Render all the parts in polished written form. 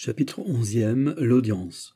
Chapitre 11e. L'audience.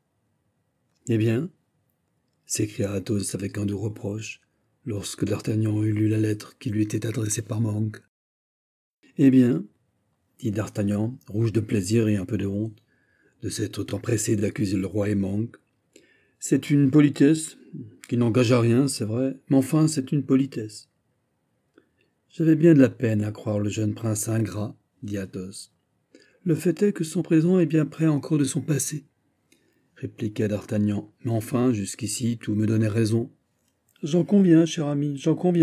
« Eh bien » s'écria Athos avec un doux reproche, lorsque d'Artagnan eut lu la lettre qui lui était adressée par Monk. « Eh bien » dit d'Artagnan, rouge de plaisir et un peu de honte, de s'être autant pressé d'accuser le roi et Monk. « C'est une politesse, qui n'engage à rien, c'est vrai, mais enfin c'est une politesse. »« J'avais bien de la peine à croire le jeune prince ingrat, » dit Athos. « Le fait est que son présent est bien près encore de son passé, » répliqua d'Artagnan. « Mais enfin, jusqu'ici, tout me donnait raison. »« J'en conviens, cher ami, j'en conviens. »«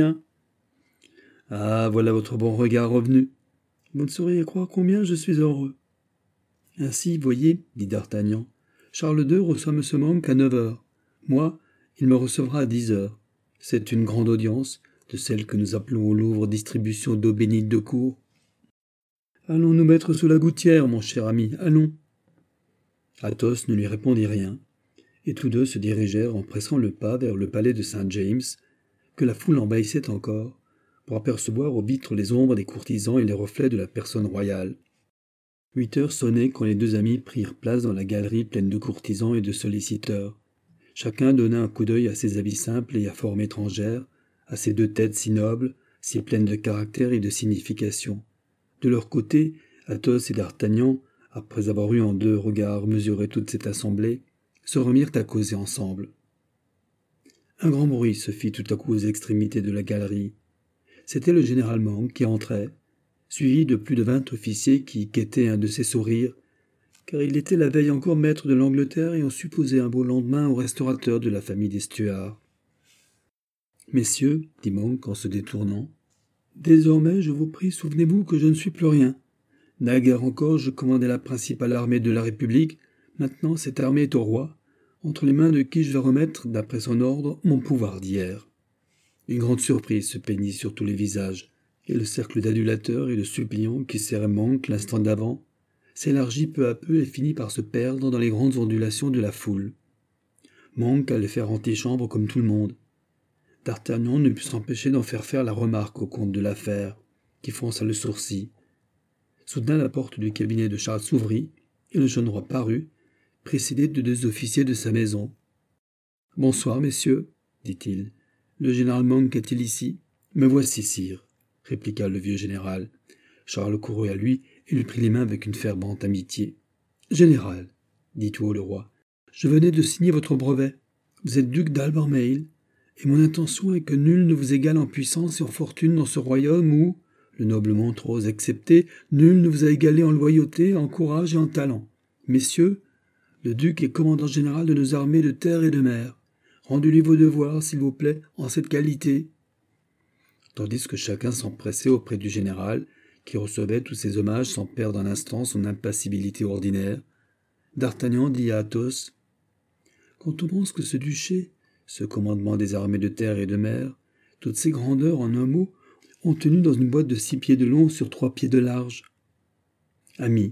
Ah, voilà votre bon regard revenu. Vous ne sauriez croire combien je suis heureux. »« Ainsi, voyez, dit d'Artagnan, Charles II reçoit M. Monk à 9 heures. Moi, il me recevra à 10 heures. C'est une grande audience, de celle que nous appelons au Louvre distribution d'eau bénite de cour. Allons nous mettre sous la gouttière, mon cher ami, allons. » Athos ne lui répondit rien, et tous deux se dirigèrent en pressant le pas vers le palais de Saint-James, que la foule envahissait encore, pour apercevoir aux vitres les ombres des courtisans et les reflets de la personne royale. 8 heures sonnaient quand les deux amis prirent place dans la galerie pleine de courtisans et de solliciteurs. Chacun donna un coup d'œil à ses habits simples et à forme étrangère, à ces deux têtes si nobles, si pleines de caractère et de signification. De leur côté, Athos et d'Artagnan, après avoir eu en 2 regards mesuré toute cette assemblée, se remirent à causer ensemble. Un grand bruit se fit tout à coup aux extrémités de la galerie. C'était le général Monk qui entrait, suivi de plus de 20 officiers qui quêtaient un de ses sourires, car il était la veille encore maître de l'Angleterre et on supposait un beau lendemain au restaurateur de la famille des Stuarts. « Messieurs, dit Monk en se détournant, désormais, je vous prie, souvenez-vous que je ne suis plus rien. Naguère encore, je commandais la principale armée de la République. Maintenant, cette armée est au roi, entre les mains de qui je vais remettre, d'après son ordre, mon pouvoir d'hier. » Une grande surprise se peignit sur tous les visages, et le cercle d'adulateurs et de suppliants qui serrait Monk l'instant d'avant s'élargit peu à peu et finit par se perdre dans les grandes ondulations de la foule. Monk allait faire antichambre comme tout le monde. D'Artagnan ne put s'empêcher d'en faire la remarque au comte de la Fère, qui fronça le sourcil. Soudain la porte du cabinet de Charles s'ouvrit, et le jeune roi parut, précédé de 2 officiers de sa maison. « Bonsoir, messieurs, » dit-il. « Le général Monk est-il ici ?»« Me voici, sire, » répliqua le vieux général. Charles courut à lui et lui prit les mains avec une fervente amitié. « Général, » dit tout haut le roi, « je venais de signer votre brevet. Vous êtes duc d'Albemarle, et mon intention est que nul ne vous égale en puissance et en fortune dans ce royaume où, le noble Montrose excepté, nul ne vous a égalé en loyauté, en courage et en talent. Messieurs, le duc est commandant général de nos armées de terre et de mer. Rendez-lui vos devoirs, s'il vous plaît, en cette qualité. » Tandis que chacun s'empressait auprès du général, qui recevait tous ces hommages sans perdre un instant son impassibilité ordinaire, d'Artagnan dit à Athos, « Quand on pense que ce duché, ce commandement des armées de terre et de mer, toutes ces grandeurs en un mot, ont tenu dans une boîte de 6 pieds de long sur 3 pieds de large. »« Ami, »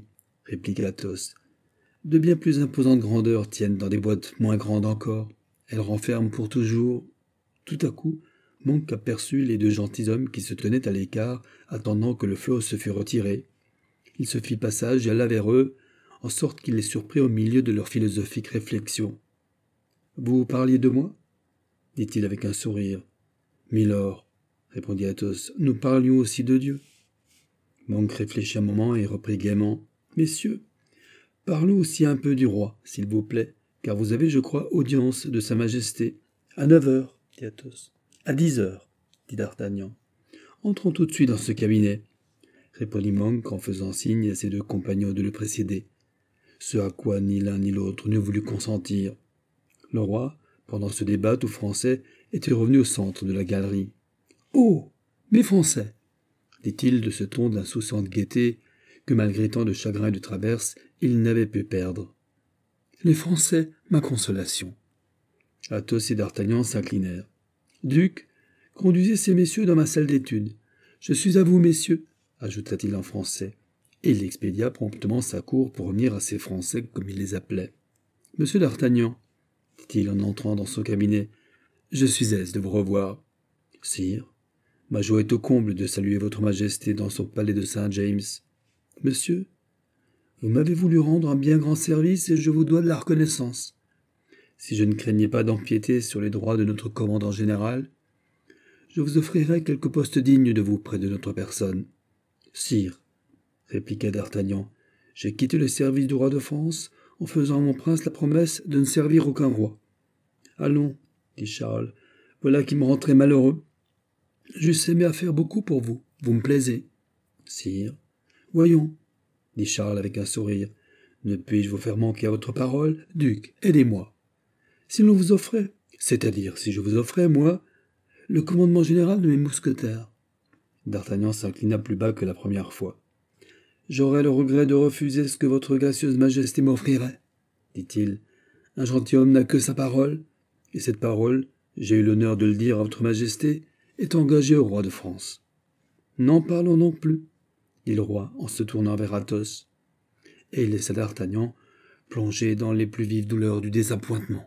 répliqua Athos, « de bien plus imposantes grandeurs tiennent dans des boîtes moins grandes encore. Elles renferment pour toujours. » Tout à coup, Monk aperçut les 2 gentilshommes qui se tenaient à l'écart, attendant que le flot se fût retiré. Il se fit passage et alla vers eux, en sorte qu'il les surprit au milieu de leurs philosophiques réflexions. « Vous parliez de moi ?» dit-il avec un sourire. « Milord, » répondit Athos, « nous parlions aussi de Dieu. » Monk réfléchit un moment et reprit gaiement. « Messieurs, parlons aussi un peu du roi, s'il vous plaît, car vous avez, je crois, audience de Sa Majesté. »« À 9 heures, dit Athos. « À 10 heures, dit d'Artagnan. « Entrons tout de suite dans ce cabinet, » répondit Monk en faisant signe à ses 2 compagnons de le précéder, ce à quoi ni l'un ni l'autre ne voulut consentir. Le roi, pendant ce débat tout français, était revenu au centre de la galerie. « Oh, mes Français !» dit-il de ce ton d'insouciante gaieté que, malgré tant de chagrin et de traverses, il n'avait pu perdre. « Les Français, ma consolation. » Athos et d'Artagnan s'inclinèrent. « Duc, conduisez ces messieurs dans ma salle d'études. Je suis à vous, messieurs, » ajouta-t-il en français, et il expédia promptement sa cour pour revenir à ses Français comme il les appelait. « Monsieur d'Artagnan, » dit-il en entrant dans son cabinet, « je suis aise de vous revoir. »« Sire, ma joie est au comble de saluer votre majesté dans son palais de Saint-James. » « Monsieur, Vous m'avez voulu rendre un bien grand service et je vous dois de la reconnaissance. Si je ne craignais pas d'empiéter sur les droits de notre commandant général, je vous offrirais quelques postes dignes de vous près de notre personne. Sire, répliqua d'Artagnan, j'ai quitté le service du roi de France en faisant à mon prince la promesse de ne servir aucun roi. Allons, dit Charles, voilà qui me rend très malheureux. J'eusse aimé à faire beaucoup pour vous, vous me plaisez. Sire, voyons, dit Charles avec un sourire, ne puis-je vous faire manquer à votre parole? Duc, aidez-moi. Si l'on vous offrait, c'est-à-dire si je vous offrais, moi, le commandement général de mes mousquetaires. D'Artagnan s'inclina plus bas que la première fois. J'aurais le regret de refuser ce que votre gracieuse majesté m'offrirait, dit-il. Un gentilhomme n'a que sa parole, et cette parole, j'ai eu l'honneur de le dire à votre majesté, est engagée au roi de France. N'en parlons donc plus, dit le roi en se tournant vers Athos, et il laissa d'Artagnan plongé dans les plus vives douleurs du désappointement.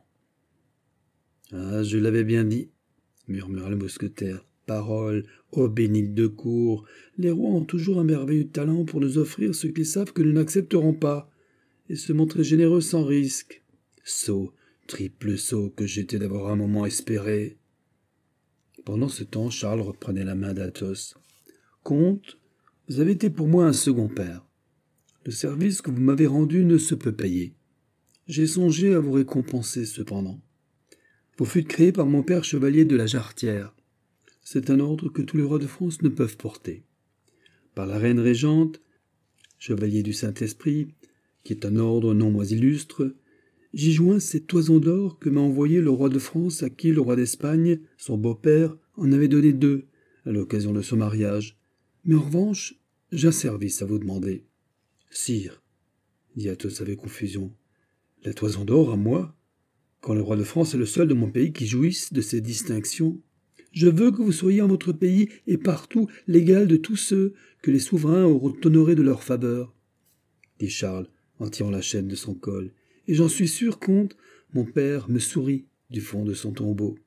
« Ah, je l'avais bien dit, » murmura le mousquetaire. « Parole, ô bénite de cour, les rois ont toujours un merveilleux talent pour nous offrir ce qu'ils savent que nous n'accepterons pas, et se montrer généreux sans risque. Sot, triple sot que j'étais d'avoir un moment espéré. » Pendant ce temps, Charles reprenait la main d'Athos. « Comte, vous avez été pour moi un second père. Le service que vous m'avez rendu ne se peut payer. J'ai songé à vous récompenser cependant. Vous fûtes créé par mon père chevalier de la Jarretière. C'est un ordre que tous les rois de France ne peuvent porter. Par la reine régente, chevalier du Saint-Esprit, qui est un ordre non moins illustre, j'y joins cette toison d'or que m'a envoyé le roi de France à qui le roi d'Espagne, son beau-père, en avait donné 2 à l'occasion de son mariage. Mais en revanche, j'ai un service à vous demander. « Sire, dit Athos avec confusion, la toison d'or à moi, quand le roi de France est le seul de mon pays qui jouisse de ces distinctions. Je veux que vous soyez en votre pays et partout l'égal de tous ceux que les souverains auront honorés de leur faveur, dit Charles en tirant la chaîne de son col. Et j'en suis sûr, comte, mon père me sourit du fond de son tombeau.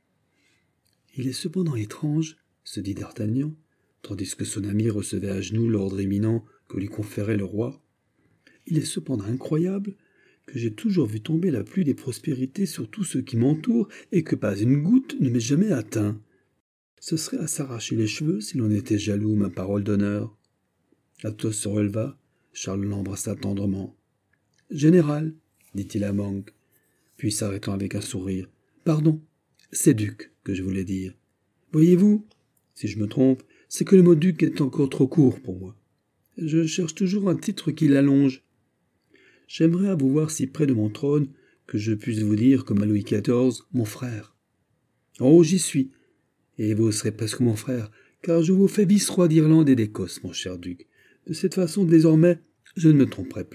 Il est cependant étrange, se dit d'Artagnan, tandis que son ami recevait à genoux l'ordre éminent que lui conférait le roi. Il est cependant incroyable que j'ai toujours vu tomber la pluie des prospérités sur tous ceux qui m'entourent et que pas une goutte ne m'ait jamais atteint. Ce serait à s'arracher les cheveux si l'on était jaloux, ma parole d'honneur. » Athos se releva, Charles l'embrassa tendrement. « Général, dit-il à Monk, puis s'arrêtant avec un sourire, « pardon, c'est duc que je voulais dire. Voyez-vous, si je me trompe, c'est que le mot duc est encore trop court pour moi. Je cherche toujours un titre qui l'allonge. J'aimerais à vous voir si près de mon trône que je puisse vous dire, comme à Louis XIV, mon frère. Oh, j'y suis, et vous serez presque mon frère, car je vous fais vice-roi d'Irlande et d'Écosse, mon cher duc. De cette façon, désormais, je ne me tromperai plus. »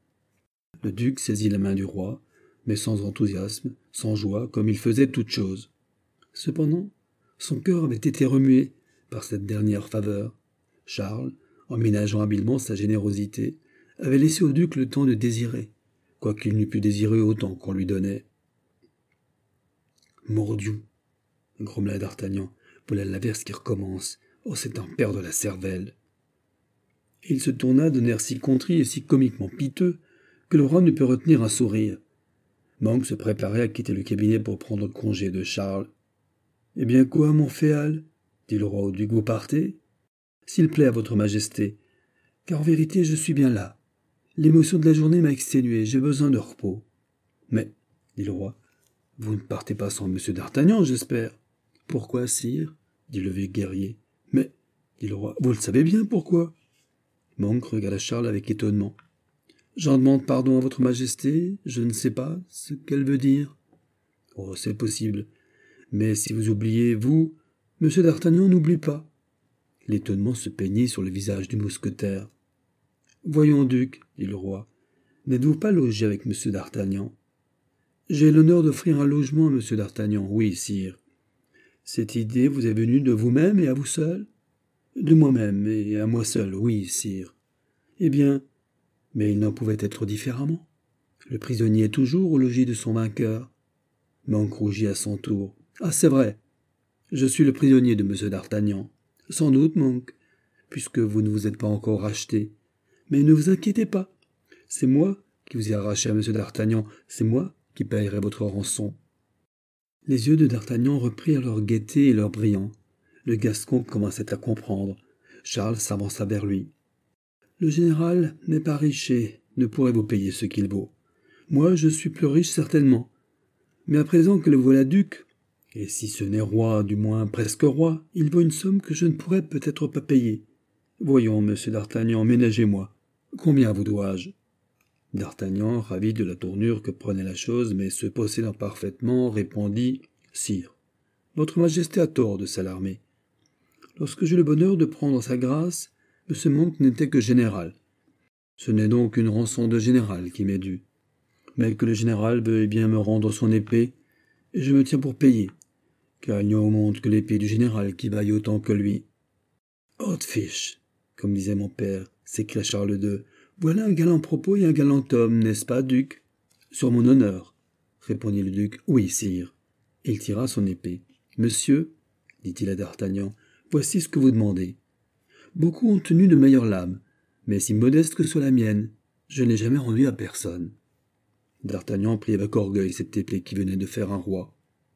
Le duc saisit la main du roi, mais sans enthousiasme, sans joie, comme il faisait toutes choses. Cependant, son cœur avait été remué par cette dernière faveur. Charles, en ménageant habilement sa générosité, avait laissé au duc le temps de désirer, quoiqu'il n'eût pu désirer autant qu'on lui donnait. « Mordieu !» grommela d'Artagnan. « Voilà l'averse qui recommence. Oh, c'est un père de la cervelle !» Et il se tourna d'un air si contrit et si comiquement piteux que le roi ne put retenir un sourire. Monk se préparait à quitter le cabinet pour prendre congé de Charles. « Eh bien quoi, mon féal ?» dit le roi au duc, « vous partez ? S'il plaît à votre majesté, car en vérité je suis bien là. L'émotion de la journée m'a exténué, j'ai besoin de repos. »« Mais, dit le roi, vous ne partez pas sans M. d'Artagnan, j'espère. »« Pourquoi, sire ?» dit le vieux guerrier. « Mais, dit le roi, vous le savez bien pourquoi. » Monk regarda Charles avec étonnement. « J'en demande pardon à votre majesté, je ne sais pas ce qu'elle veut dire. »« Oh, c'est possible. Mais si vous oubliez, vous, M. d'Artagnan n'oublie pas. » L'étonnement se peignit sur le visage du mousquetaire. « Voyons, duc, dit le roi, n'êtes-vous pas logé avec M. d'Artagnan ? » ?»« J'ai l'honneur d'offrir un logement à M. d'Artagnan, oui, sire. »« Cette idée vous est venue de vous-même et à vous seul ? » ?»« De moi-même et à moi seul, oui, sire. »« Eh bien, mais il n'en pouvait être différemment. Le prisonnier est toujours au logis de son vainqueur. » Monk rougit à son tour. « Ah, c'est vrai. Je suis le prisonnier de M. d'Artagnan. Sans doute, Monk, puisque vous ne vous êtes pas encore racheté. Mais ne vous inquiétez pas, C'est moi qui vous ai arraché à M. d'Artagnan, c'est moi qui payerai votre rançon. » Les yeux de d'Artagnan reprirent leur gaieté et leur brillant. Le Gascon commençait à comprendre. Charles s'avança vers lui. « Le général n'est pas riche et ne pourrait vous payer ce qu'il vaut. Moi, je suis plus riche certainement. Mais à présent que le voilà duc, et si ce n'est roi, du moins presque roi, il vaut une somme que je ne pourrais peut-être pas payer. Voyons, monsieur d'Artagnan, ménagez-moi. Combien vous dois-je » D'Artagnan, ravi de la tournure que prenait la chose, mais se possédant parfaitement, répondit « Sire, votre majesté a tort de s'alarmer. Lorsque j'eus le bonheur de prendre sa grâce, M. Monk n'était que général. Ce n'est donc une rançon de général qui m'est due. Mais que le général veuille bien me rendre son épée, et je me tiens pour payer, car il n'y a au monde que l'épée du général qui vaille autant que lui. »« Haute fiche, comme disait mon père, s'écria Charles II. Voilà un galant propos et un galant homme, n'est-ce pas, duc ? » ?»« Sur mon honneur, » répondit le duc. « Oui, sire. » Il tira son épée. « Monsieur, dit-il à d'Artagnan, voici ce que vous demandez. Beaucoup ont tenu de meilleures lames, mais si modeste que soit la mienne, je ne l'ai jamais rendue à personne. » D'Artagnan prit avec orgueil cette épée qui venait de faire un roi.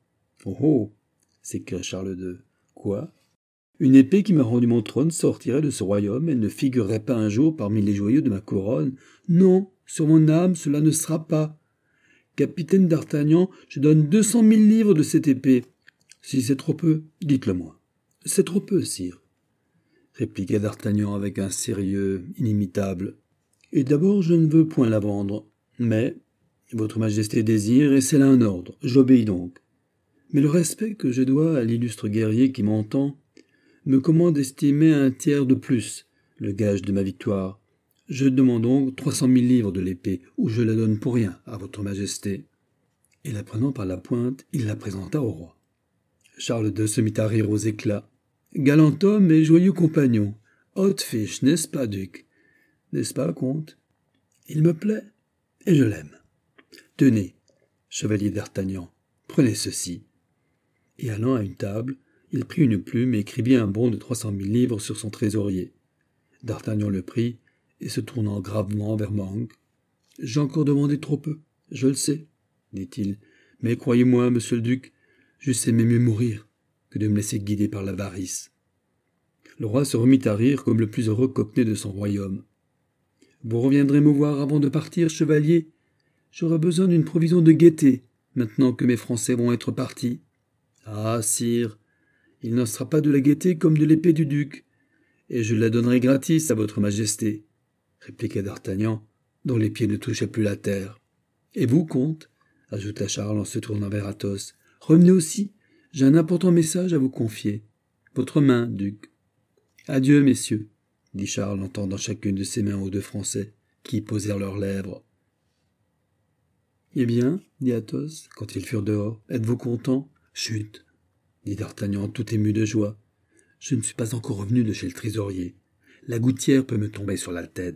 « Oh oh !» s'écria Charles II. « Quoi ? Une épée qui m'a rendu mon trône sortirait de ce royaume et ne figurerait pas un jour parmi les joyaux de ma couronne. Non, sur mon âme, cela ne sera pas. Capitaine d'Artagnan, je donne 200 000 livres de cette épée. Si c'est trop peu, dites-le-moi. »« C'est trop peu, sire, » répliqua d'Artagnan avec un sérieux inimitable. « Et d'abord, je ne veux point la vendre. Mais votre majesté désire, et c'est là un ordre. J'obéis donc. Mais le respect que je dois à l'illustre guerrier qui m'entend me commande d'estimer un tiers de plus le gage de ma victoire. Je demande donc 300 000 livres de l'épée, ou je la donne pour rien à votre majesté. » Et la prenant par la pointe, il la présenta au roi. Charles II se mit à rire aux éclats. « Galant homme et joyeux compagnon. Haute fiche, n'est-ce pas, duc ? N'est-ce pas, comte ? Il me plaît, et je l'aime. Tenez, chevalier d'Artagnan, prenez ceci. » Et allant à une table, il prit une plume et écrivit un bon de 300 000 livres sur son trésorier. D'Artagnan le prit, et se tournant gravement vers Monk, « J'ai encore demandé trop peu, je le sais, dit-il, mais croyez-moi, monsieur le duc, j'eusse aimé mieux mourir que de me laisser guider par l'avarice. » Le roi se remit à rire comme le plus heureux cockney de son royaume. « Vous reviendrez me voir avant de partir, chevalier. J'aurai besoin d'une provision de gaieté, maintenant que mes Français vont être partis. »« Ah, sire, il n'en sera pas de la gaieté comme de l'épée du duc, et je la donnerai gratis à votre majesté, » répliqua d'Artagnan, dont les pieds ne touchaient plus la terre. « Et vous, comte, » ajouta Charles en se tournant vers Athos, « revenez aussi, j'ai un important message à vous confier. Votre main, duc. »« Adieu, messieurs, » dit Charles en tendant chacune de ses mains aux deux Français, qui posèrent leurs lèvres. « Eh bien, dit Athos, quand ils furent dehors, êtes-vous content ? » ?»« Chut, dit d'Artagnan tout ému de joie. « Je ne suis pas encore revenu de chez le trésorier. La gouttière peut me tomber sur la tête. »